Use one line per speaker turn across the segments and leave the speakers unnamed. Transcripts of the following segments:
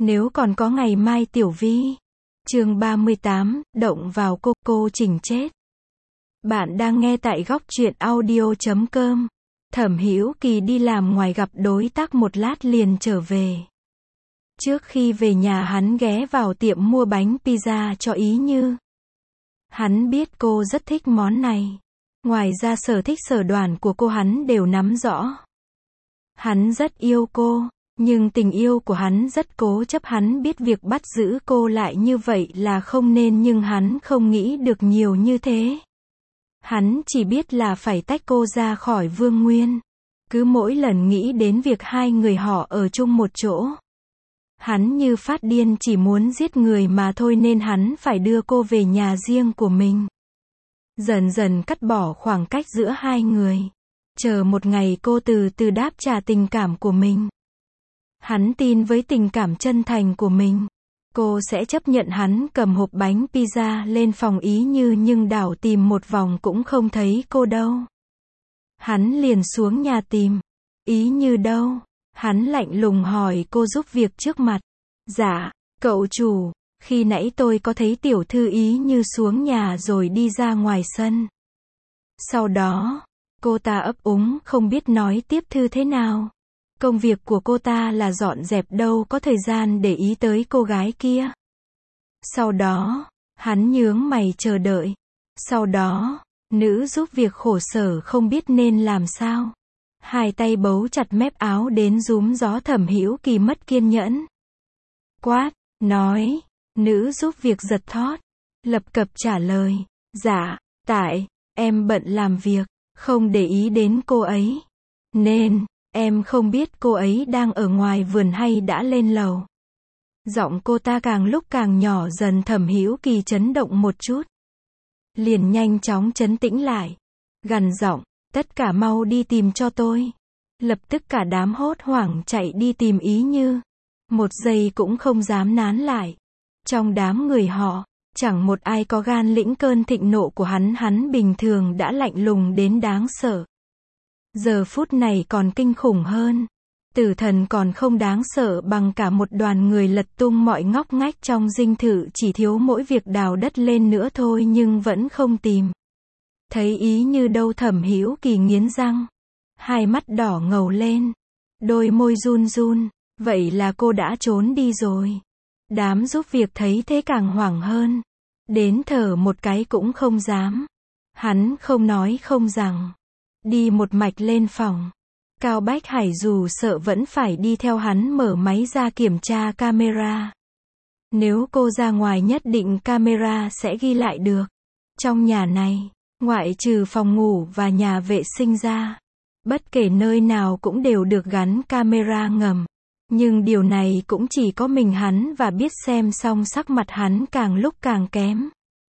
Nếu còn có ngày mai Tiểu Vi. Chương 38, động vào cô Trình chết. Bạn đang nghe tại góc truyện audio.com. Thẩm Hữu Kỳ đi làm ngoài gặp đối tác một lát liền trở về. Trước khi về nhà hắn ghé vào tiệm mua bánh pizza cho Ý Như. Hắn biết cô rất thích món này. Ngoài ra sở thích sở đoản của cô hắn đều nắm rõ. Hắn rất yêu cô, nhưng tình yêu của hắn rất cố chấp, hắn biết việc bắt giữ cô lại như vậy là không nên nhưng hắn không nghĩ được nhiều như thế. Hắn chỉ biết là phải tách cô ra khỏi Vương Nguyên. Cứ mỗi lần nghĩ đến việc hai người họ ở chung một chỗ, hắn như phát điên chỉ muốn giết người mà thôi nên hắn phải đưa cô về nhà riêng của mình. Dần dần cắt bỏ khoảng cách giữa hai người. Chờ một ngày cô từ từ đáp trả tình cảm của mình. Hắn tin với tình cảm chân thành của mình. Cô sẽ chấp nhận hắn cầm hộp bánh pizza lên phòng Ý Như nhưng đảo tìm một vòng cũng không thấy cô đâu. Hắn liền xuống nhà tìm. Ý Như đâu? Hắn lạnh lùng hỏi cô giúp việc trước mặt. Dạ, cậu chủ, khi nãy tôi có thấy tiểu thư Ý Như xuống nhà rồi đi ra ngoài sân. Sau đó, cô ta ấp úng không biết nói tiếp thư thế nào. Công việc của cô ta là dọn dẹp, đâu có thời gian để ý tới cô gái kia. Sau đó, hắn nhướng mày chờ đợi. Sau đó, nữ giúp việc khổ sở không biết nên làm sao. Hai tay bấu chặt mép áo đến rúm gió. Thẩm Hữu Kỳ mất kiên nhẫn. Quát, nói, nữ giúp việc giật thót. Lập cập trả lời, dạ, tại, em bận làm việc, không để ý đến cô ấy. Nên, em không biết cô ấy đang ở ngoài vườn hay đã lên lầu. Giọng cô ta càng lúc càng nhỏ dần. Thẩm Hữu Kỳ chấn động một chút. Liền nhanh chóng trấn tĩnh lại. Gằn giọng, tất cả mau đi tìm cho tôi. Lập tức cả đám hốt hoảng chạy đi tìm Ý Như. Một giây cũng không dám nán lại. Trong đám người họ, chẳng một ai có gan lĩnh cơn thịnh nộ của hắn. Hắn bình thường đã lạnh lùng đến đáng sợ. Giờ phút này còn kinh khủng hơn. Tử thần còn không đáng sợ bằng cả một đoàn người lật tung mọi ngóc ngách trong dinh thự, chỉ thiếu mỗi việc đào đất lên nữa thôi nhưng vẫn không tìm. Thấy Ý Như đâu? Thẩm Hữu Kỳ nghiến răng. Hai mắt đỏ ngầu lên. Đôi môi run run. Vậy là cô đã trốn đi rồi. Đám giúp việc thấy thế càng hoảng hơn. Đến thở một cái cũng không dám. Hắn không nói không rằng. Đi một mạch lên phòng. Cao Bách Hải dù sợ vẫn phải đi theo hắn, mở máy ra kiểm tra camera. Nếu cô ra ngoài nhất định camera sẽ ghi lại được. Trong nhà này, ngoại trừ phòng ngủ và nhà vệ sinh ra, bất kể nơi nào cũng đều được gắn camera ngầm. Nhưng điều này cũng chỉ có mình hắn và biết xem, xong sắc mặt hắn càng lúc càng kém.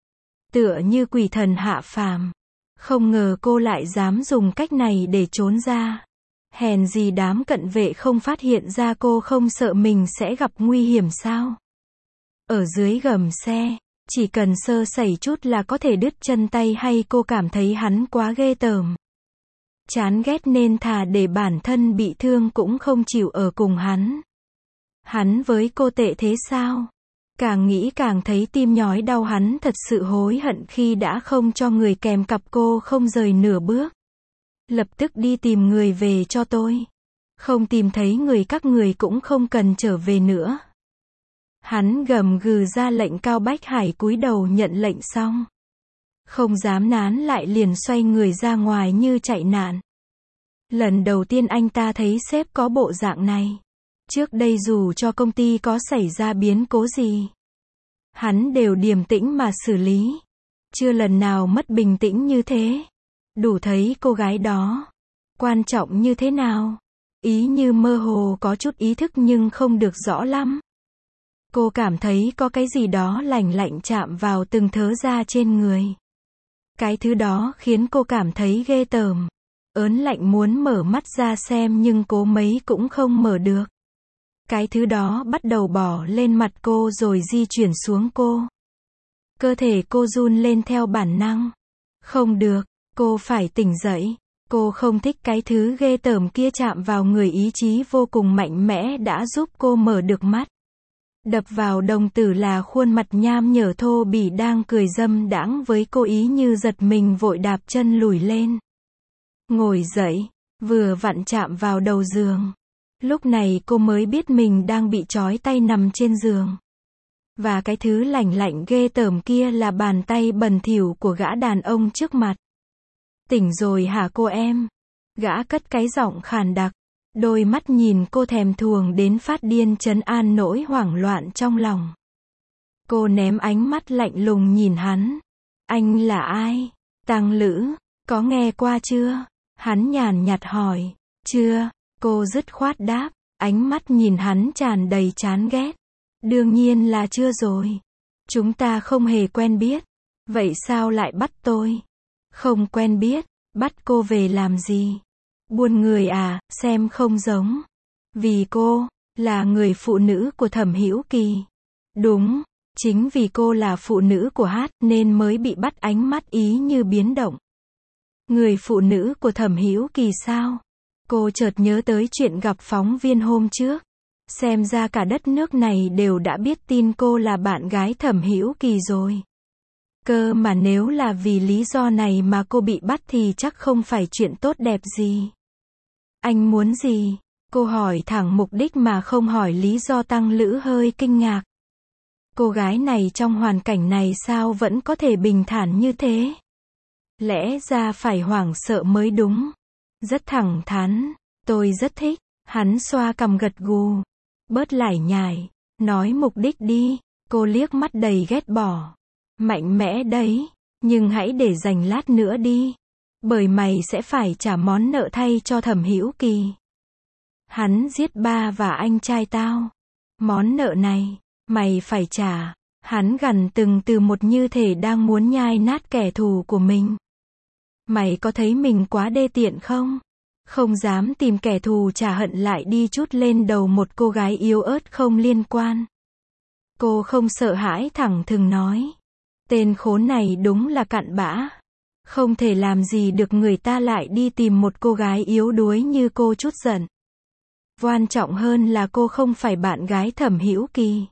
Tựa như quỷ thần hạ phàm. Không ngờ cô lại dám dùng cách này để trốn ra. Hèn gì đám cận vệ không phát hiện ra cô, không sợ mình sẽ gặp nguy hiểm sao? Ở dưới gầm xe, chỉ cần sơ sẩy chút là có thể đứt chân tay. Hay cô cảm thấy hắn quá ghê tởm, chán ghét nên thà để bản thân bị thương cũng không chịu ở cùng hắn. Hắn với cô tệ thế sao? Càng nghĩ càng thấy tim nhói đau. Hắn thật sự hối hận khi đã không cho người kèm cặp cô không rời nửa bước. Lập tức đi tìm người về cho tôi. Không tìm thấy người các người cũng không cần trở về nữa. Hắn gầm gừ ra lệnh. Cao Bách Hải cúi đầu nhận lệnh xong, không dám nán lại, liền xoay người ra ngoài như chạy nạn. Lần đầu tiên anh ta thấy sếp có bộ dạng này. Trước đây dù cho công ty có xảy ra biến cố gì, hắn đều điềm tĩnh mà xử lý. Chưa lần nào mất bình tĩnh như thế. Đủ thấy cô gái đó quan trọng như thế nào. Ý Như mơ hồ có chút ý thức nhưng không được rõ lắm. Cô cảm thấy có cái gì đó lạnh lạnh chạm vào từng thớ da trên người. Cái thứ đó khiến cô cảm thấy ghê tởm. Ớn lạnh muốn mở mắt ra xem nhưng cố mấy cũng không mở được. Cái thứ đó bắt đầu bỏ lên mặt cô rồi di chuyển xuống cô. Cơ thể cô run lên theo bản năng. Không được, cô phải tỉnh dậy. Cô không thích cái thứ ghê tởm kia chạm vào người. Ý chí vô cùng mạnh mẽ đã giúp cô mở được mắt. Đập vào đồng tử là khuôn mặt nham nhở thô bỉ đang cười dâm đãng với cô, ý như giật mình vội đạp chân lùi lên. Ngồi dậy, vừa vặn chạm vào đầu giường. Lúc này cô mới biết mình đang bị trói tay nằm trên giường. Và cái thứ lạnh lạnh ghê tởm kia là bàn tay bẩn thỉu của gã đàn ông trước mặt. Tỉnh rồi hả cô em? Gã cất cái giọng khàn đặc. Đôi mắt nhìn cô thèm thuồng đến phát điên trấn an nỗi hoảng loạn trong lòng. Cô ném ánh mắt lạnh lùng nhìn hắn. Anh là ai? Tăng Lữ, có nghe qua chưa? Hắn nhàn nhạt hỏi. Chưa, cô dứt khoát đáp, ánh mắt nhìn hắn tràn đầy chán ghét. Đương nhiên là chưa rồi. Chúng ta không hề quen biết. Vậy sao lại bắt tôi? Không quen biết, bắt cô về làm gì? Buồn người à, xem không giống. Vì cô là người phụ nữ của Thẩm Hữu Kỳ. Đúng, chính vì cô là phụ nữ của Hát nên mới bị bắt. Ánh mắt ý như biến động. Người phụ nữ của Thẩm Hữu Kỳ sao? Cô chợt nhớ tới chuyện gặp phóng viên hôm trước. Xem ra cả đất nước này đều đã biết tin cô là bạn gái Thẩm Hữu Kỳ rồi. Cơ mà nếu là vì lý do này mà cô bị bắt thì chắc không phải chuyện tốt đẹp gì. Anh muốn gì? Cô hỏi thẳng mục đích mà không hỏi lý do. Tăng Lữ hơi kinh ngạc. Cô gái này trong hoàn cảnh này sao vẫn có thể bình thản như thế? Lẽ ra phải hoảng sợ mới đúng. Rất thẳng thắn. Tôi rất thích. Hắn xoa cằm gật gù. Bớt lải nhải. Nói mục đích đi. Cô liếc mắt đầy ghét bỏ. Mạnh mẽ đấy. Nhưng hãy để dành lát nữa đi. Bởi mày sẽ phải trả món nợ thay cho Thẩm Hữu Kỳ. Hắn giết ba và anh trai tao. Món nợ này, mày phải trả. Hắn gằn từng từ một như thể đang muốn nhai nát kẻ thù của mình. Mày có thấy mình quá đê tiện không? Không dám tìm kẻ thù trả hận lại đi trút lên đầu một cô gái yếu ớt không liên quan. Cô không sợ hãi thẳng thừng nói. Tên khốn này đúng là cặn bã. Không thể làm gì được người ta lại đi tìm một cô gái yếu đuối như cô chút giận. Quan trọng hơn là cô không phải bạn gái Thẩm Hữu Kỳ.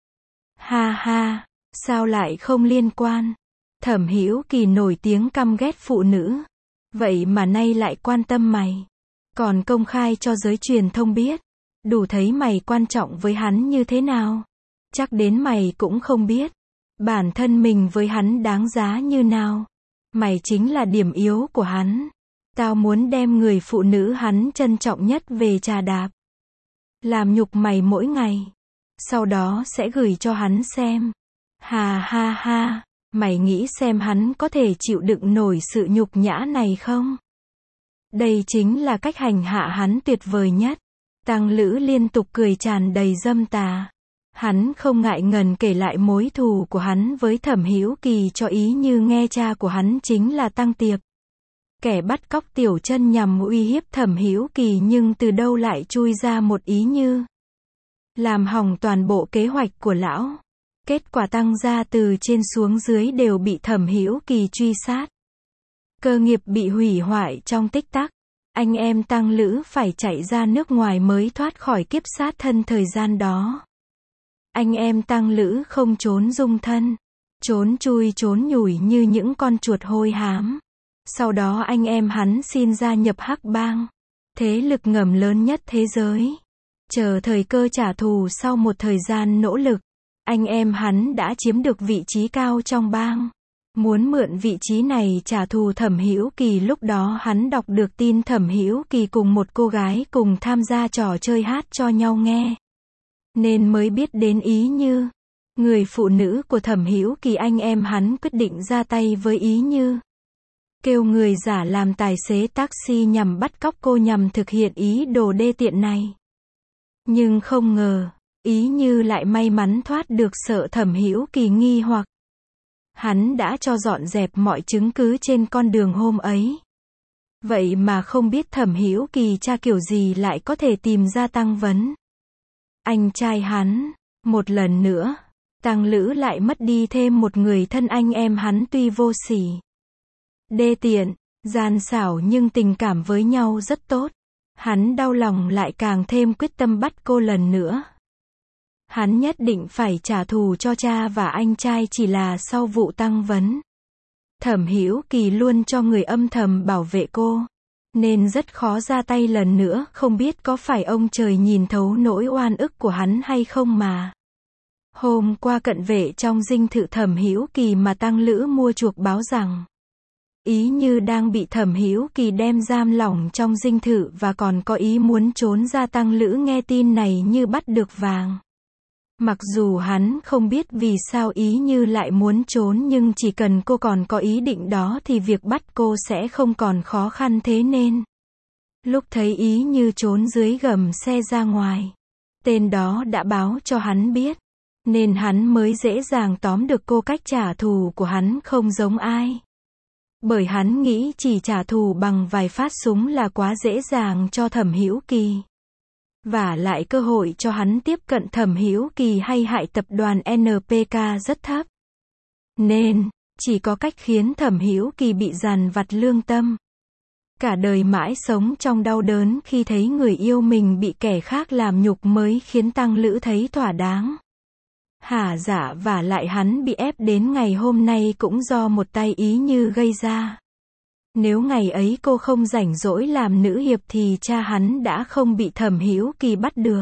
Ha ha, sao lại không liên quan? Thẩm Hữu Kỳ nổi tiếng căm ghét phụ nữ. Vậy mà nay lại quan tâm mày. Còn công khai cho giới truyền thông biết. Đủ thấy mày quan trọng với hắn như thế nào. Chắc đến mày cũng không biết. Bản thân mình với hắn đáng giá như nào. Mày chính là điểm yếu của hắn. Tao muốn đem người phụ nữ hắn trân trọng nhất về trà đạp. Làm nhục mày mỗi ngày. Sau đó sẽ gửi cho hắn xem. Ha ha ha, mày nghĩ xem hắn có thể chịu đựng nổi sự nhục nhã này không? Đây chính là cách hành hạ hắn tuyệt vời nhất. Tăng Lữ liên tục cười tràn đầy dâm tà. Hắn không ngại ngần kể lại mối thù của hắn với Thẩm Hữu Kỳ cho ý như nghe cha của hắn chính là Tăng Tiệp. Kẻ bắt cóc Tiểu Chân nhằm uy hiếp Thẩm Hữu Kỳ nhưng từ đâu lại chui ra một ý như làm hỏng toàn bộ kế hoạch của lão. Kết quả Tăng gia từ trên xuống dưới đều bị Thẩm Hữu Kỳ truy sát. Cơ nghiệp bị hủy hoại trong tích tắc. Anh em Tăng Lữ phải chạy ra nước ngoài mới thoát khỏi kiếp sát thân thời gian đó. Anh em Tăng Lữ không trốn dung thân. Trốn chui trốn nhủi như những con chuột hôi hám. Sau đó anh em hắn xin gia nhập Hắc Bang. Thế lực ngầm lớn nhất thế giới. Chờ thời cơ trả thù sau một thời gian nỗ lực. Anh em hắn đã chiếm được vị trí cao trong bang. Muốn mượn vị trí này trả thù Thẩm Hữu Kỳ. Lúc đó hắn đọc được tin Thẩm Hữu Kỳ cùng một cô gái cùng tham gia trò chơi hát cho nhau nghe. Nên mới biết đến ý như. Người phụ nữ của Thẩm Hữu Kỳ. Anh em hắn quyết định ra tay với ý như. Kêu người giả làm tài xế taxi nhằm bắt cóc cô nhằm thực hiện ý đồ đê tiện này. Nhưng không ngờ, ý như lại may mắn thoát được sợ Thẩm Hữu Kỳ nghi hoặc. Hắn đã cho dọn dẹp mọi chứng cứ trên con đường hôm ấy. Vậy mà không biết Thẩm Hữu Kỳ tra kiểu gì lại có thể tìm ra Tăng Vấn. Anh trai hắn, một lần nữa, Tăng Lữ lại mất đi thêm một người thân. Anh em hắn tuy vô sỉ, đê tiện, gian xảo nhưng tình cảm với nhau rất tốt. Hắn đau lòng lại càng thêm quyết tâm bắt cô lần nữa. Hắn nhất định phải trả thù cho cha và anh trai chỉ là sau vụ Tăng Vấn. Thẩm Hữu Kỳ luôn cho người âm thầm bảo vệ cô, nên rất khó ra tay lần nữa, không biết có phải ông trời nhìn thấu nỗi oan ức của hắn hay không mà. Hôm qua cận vệ trong dinh thự Thẩm Hữu Kỳ mà Tăng Lữ mua chuộc báo rằng Ý Như đang bị Thẩm Hữu Kỳ đem giam lỏng trong dinh thự và còn có ý muốn trốn ra. Tăng Lữ nghe tin này như bắt được vàng. Mặc dù hắn không biết vì sao Ý Như lại muốn trốn, nhưng chỉ cần cô còn có ý định đó thì việc bắt cô sẽ không còn khó khăn, thế nên lúc thấy Ý Như trốn dưới gầm xe ra ngoài, tên đó đã báo cho hắn biết, nên hắn mới dễ dàng tóm được cô. Cách trả thù của hắn không giống ai, bởi hắn nghĩ chỉ trả thù bằng vài phát súng là quá dễ dàng cho Thẩm Hữu Kỳ. Và lại cơ hội cho hắn tiếp cận Thẩm Hữu Kỳ hay hại tập đoàn NPK rất thấp. Nên, chỉ có cách khiến Thẩm Hữu Kỳ bị dằn vặt lương tâm. Cả đời mãi sống trong đau đớn khi thấy người yêu mình bị kẻ khác làm nhục mới khiến Tăng Lữ thấy thỏa đáng. Hả dạ, và lại hắn bị ép đến ngày hôm nay cũng do một tay Ý Như gây ra. Nếu ngày ấy cô không rảnh rỗi làm nữ hiệp thì cha hắn đã không bị Thẩm Hữu Kỳ bắt được.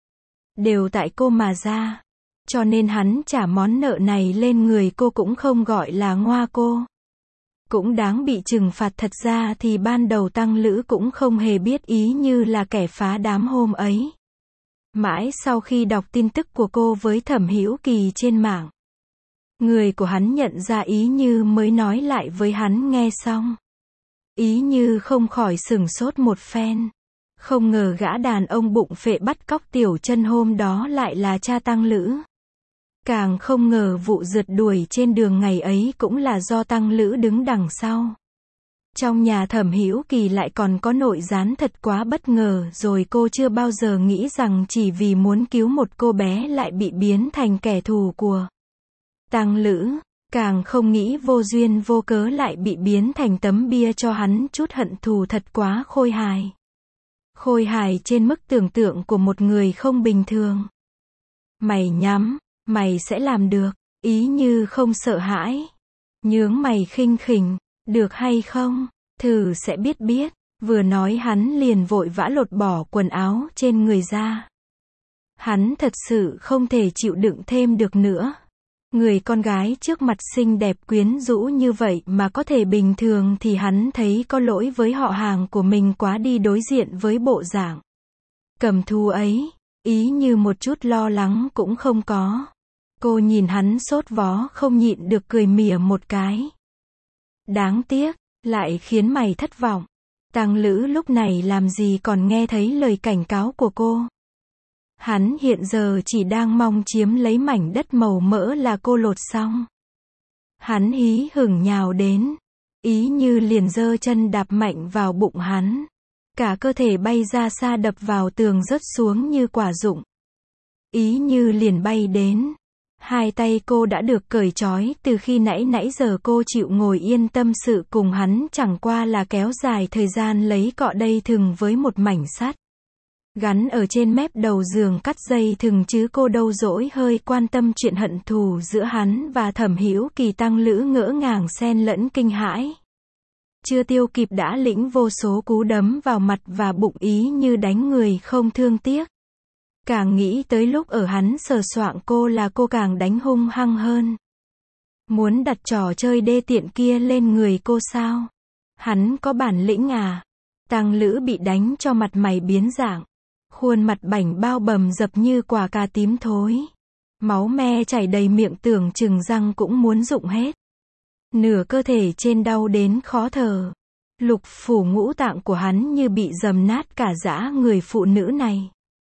Đều tại cô mà ra. Cho nên hắn trả món nợ này lên người cô cũng không gọi là ngoa cô. Cũng đáng bị trừng phạt. Thật ra thì ban đầu Tăng Lữ cũng không hề biết Ý Như là kẻ phá đám hôm ấy. Mãi sau khi đọc tin tức của cô với Thẩm Hữu Kỳ trên mạng, người của hắn nhận ra Ý Như mới nói lại với hắn nghe xong. Ý Như không khỏi sửng sốt một phen. Không ngờ gã đàn ông bụng phệ bắt cóc Tiểu Chân hôm đó lại là cha Tăng Lữ. Càng không ngờ vụ rượt đuổi trên đường ngày ấy cũng là do Tăng Lữ đứng đằng sau. Trong nhà Thẩm Hữu Kỳ lại còn có nội gián, thật quá bất ngờ rồi. Cô chưa bao giờ nghĩ rằng chỉ vì muốn cứu một cô bé lại bị biến thành kẻ thù của Tăng Lữ. Càng không nghĩ vô duyên vô cớ lại bị biến thành tấm bia cho hắn chút hận thù, thật quá khôi hài. Khôi hài trên mức tưởng tượng của một người không bình thường. Mày nhắm, mày sẽ làm được. Ý Như không sợ hãi. Nhướng mày khinh khỉnh, được hay không? Thử sẽ biết biết. Vừa nói hắn liền vội vã lột bỏ quần áo trên người ra. Hắn thật sự không thể chịu đựng thêm được nữa. Người con gái trước mặt xinh đẹp quyến rũ như vậy mà có thể bình thường thì hắn thấy có lỗi với họ hàng của mình quá đi. Đối diện với bộ dạng cầm thú ấy, Ý Như một chút lo lắng cũng không có. Cô nhìn hắn sốt vó không nhịn được cười mỉa một cái. Đáng tiếc, lại khiến mày thất vọng. Tăng Lữ lúc này làm gì còn nghe thấy lời cảnh cáo của cô. Hắn hiện giờ chỉ đang mong chiếm lấy mảnh đất màu mỡ là cô lột xong. Hắn hí hửng nhào đến. Ý Như liền giơ chân đạp mạnh vào bụng hắn. Cả cơ thể bay ra xa đập vào tường rớt xuống như quả rụng. Ý Như liền bay đến. Hai tay cô đã được cởi trói từ khi nãy giờ cô chịu ngồi yên tâm sự cùng hắn chẳng qua là kéo dài thời gian lấy cọ dây thừng với một mảnh sắt gắn ở trên mép đầu giường cắt dây thừng, chứ cô đâu dỗi hơi quan tâm chuyện hận thù giữa hắn và Thẩm Hữu Kỳ. Tăng Lữ ngỡ ngàng xen lẫn kinh hãi. Chưa tiêu kịp đã lĩnh vô số cú đấm vào mặt và bụng Ý Như đánh người không thương tiếc. Càng nghĩ tới lúc ở hắn sờ soạng cô là cô càng đánh hung hăng hơn. Muốn đặt trò chơi đê tiện kia lên người cô sao? Hắn có bản lĩnh à? Tăng Lữ bị đánh cho mặt mày biến dạng. Khuôn mặt bảnh bao bầm dập như quả cà tím thối. Máu me chảy đầy miệng, tưởng chừng răng cũng muốn rụng hết. Nửa cơ thể trên đau đến khó thở. Lục phủ ngũ tạng của hắn như bị dầm nát cả dã người phụ nữ này.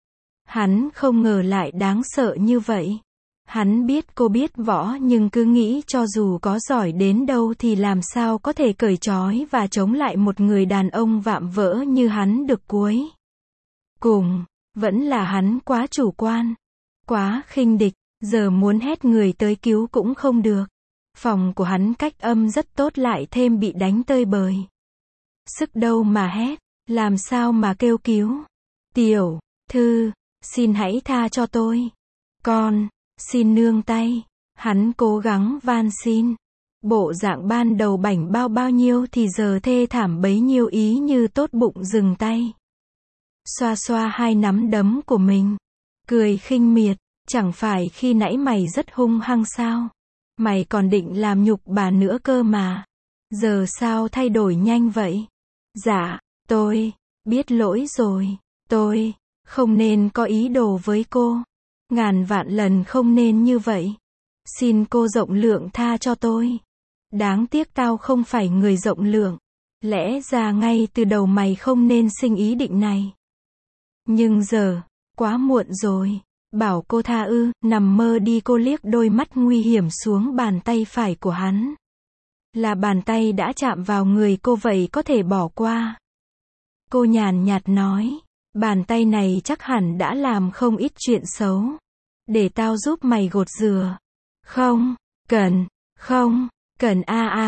Hắn không ngờ lại đáng sợ như vậy. Hắn biết cô biết võ nhưng cứ nghĩ cho dù có giỏi đến đâu thì làm sao có thể cởi trói và chống lại một người đàn ông vạm vỡ như hắn được. Cuối cùng, vẫn là hắn quá chủ quan, quá khinh địch, giờ muốn hét người tới cứu cũng không được. Phòng của hắn cách âm rất tốt lại thêm bị đánh tơi bời. Sức đâu mà hét, làm sao mà kêu cứu. Tiểu thư, xin hãy tha cho tôi. Con, xin nương tay. Hắn cố gắng van xin. Bộ dạng ban đầu bảnh bao nhiêu thì giờ thê thảm bấy nhiêu, ý như tốt bụng dừng tay. Xoa xoa hai nắm đấm của mình. Cười khinh miệt, chẳng phải khi nãy mày rất hung hăng sao? Mày còn định làm nhục bà nữa cơ mà. Giờ sao thay đổi nhanh vậy? Dạ, tôi biết lỗi rồi. Tôi không nên có ý đồ với cô. Ngàn vạn lần không nên như vậy. Xin cô rộng lượng tha cho tôi. Đáng tiếc tao không phải người rộng lượng. Lẽ ra ngay từ đầu mày không nên sinh ý định này. Nhưng giờ, quá muộn rồi. Bảo cô tha ư? Nằm mơ đi. Cô liếc đôi mắt nguy hiểm xuống bàn tay phải của hắn. Là bàn tay đã chạm vào người cô vậy có thể bỏ qua. Cô nhàn nhạt nói. Bàn tay này chắc hẳn đã làm không ít chuyện xấu. Để tao giúp mày gột rửa. Không, cần, không, cần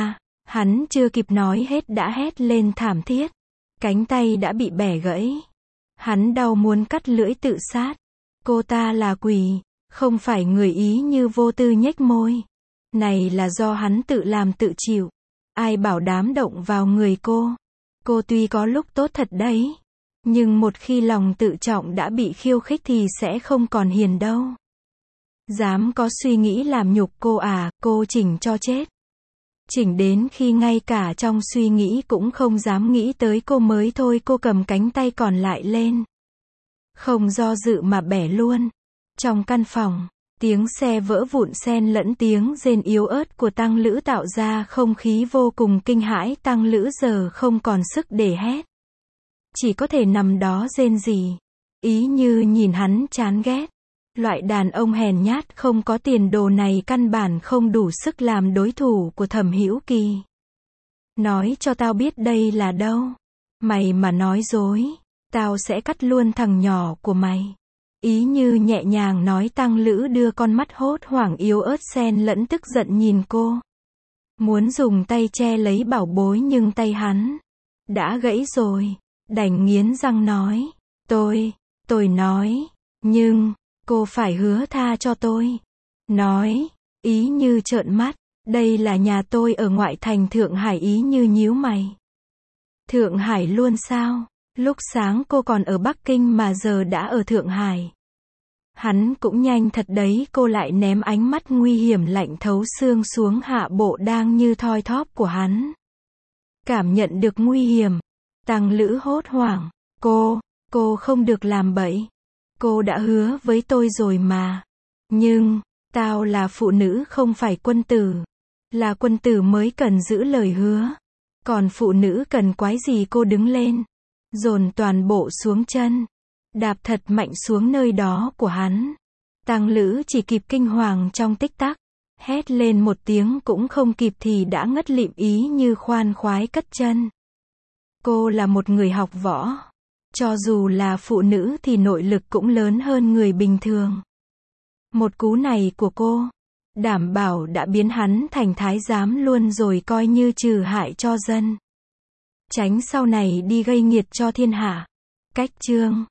Hắn chưa kịp nói hết đã hét lên thảm thiết. Cánh tay đã bị bẻ gãy. Hắn đau muốn cắt lưỡi tự sát. Cô ta là quỷ, không phải người, ý như vô tư nhếch môi. Này là do hắn tự làm tự chịu. Ai bảo dám động vào người cô. Cô tuy có lúc tốt thật đấy. Nhưng một khi lòng tự trọng đã bị khiêu khích thì sẽ không còn hiền đâu. Dám có suy nghĩ làm nhục cô à? Cô chỉnh cho chết. Chỉnh đến khi ngay cả trong suy nghĩ cũng không dám nghĩ tới cô mới thôi. Cô cầm cánh tay còn lại lên. Không do dự mà bẻ luôn. Trong căn phòng, tiếng xe vỡ vụn xen lẫn tiếng rên yếu ớt của Tăng Lữ tạo ra không khí vô cùng kinh hãi. Tăng Lữ giờ không còn sức để hét. Chỉ có thể nằm đó rên rỉ. Ý như nhìn hắn chán ghét. Loại đàn ông hèn nhát không có tiền đồ này căn bản không đủ sức làm đối thủ của Thẩm Hữu Kỳ. Nói cho tao biết đây là đâu. Mày mà nói dối, tao sẽ cắt luôn thằng nhỏ của mày. Ý như nhẹ nhàng nói. Tăng Lữ đưa con mắt hốt hoảng yếu ớt xen lẫn tức giận nhìn cô. Muốn dùng tay che lấy bảo bối nhưng tay hắn đã gãy rồi. Đành nghiến răng nói. Tôi nói. Nhưng, cô phải hứa tha cho tôi. Nói. Ý như trợn mắt. Đây là nhà tôi ở ngoại thành Thượng Hải. Ý như nhíu mày. Thượng Hải luôn sao? Lúc sáng cô còn ở Bắc Kinh mà giờ đã ở Thượng Hải. Hắn cũng nhanh thật đấy. Cô lại ném ánh mắt nguy hiểm lạnh thấu xương xuống hạ bộ đang như thoi thóp của hắn. Cảm nhận được nguy hiểm. Tăng Lữ hốt hoảng. Cô không được làm bậy. Cô đã hứa với tôi rồi mà. Nhưng, tao là phụ nữ không phải quân tử. Là quân tử mới cần giữ lời hứa. Còn phụ nữ cần quái gì? Cô đứng lên. Dồn toàn bộ xuống chân. Đạp thật mạnh xuống nơi đó của hắn. Tăng Lữ chỉ kịp kinh hoàng trong tích tắc. Hét lên một tiếng cũng không kịp thì đã ngất lịm. Ý như khoan khoái cất chân. Cô là một người học võ. Cho dù là phụ nữ thì nội lực cũng lớn hơn người bình thường. Một cú này của cô, đảm bảo đã biến hắn thành thái giám luôn rồi, coi như trừ hại cho dân. Tránh sau này đi gây nghiệt cho thiên hạ. Cách chương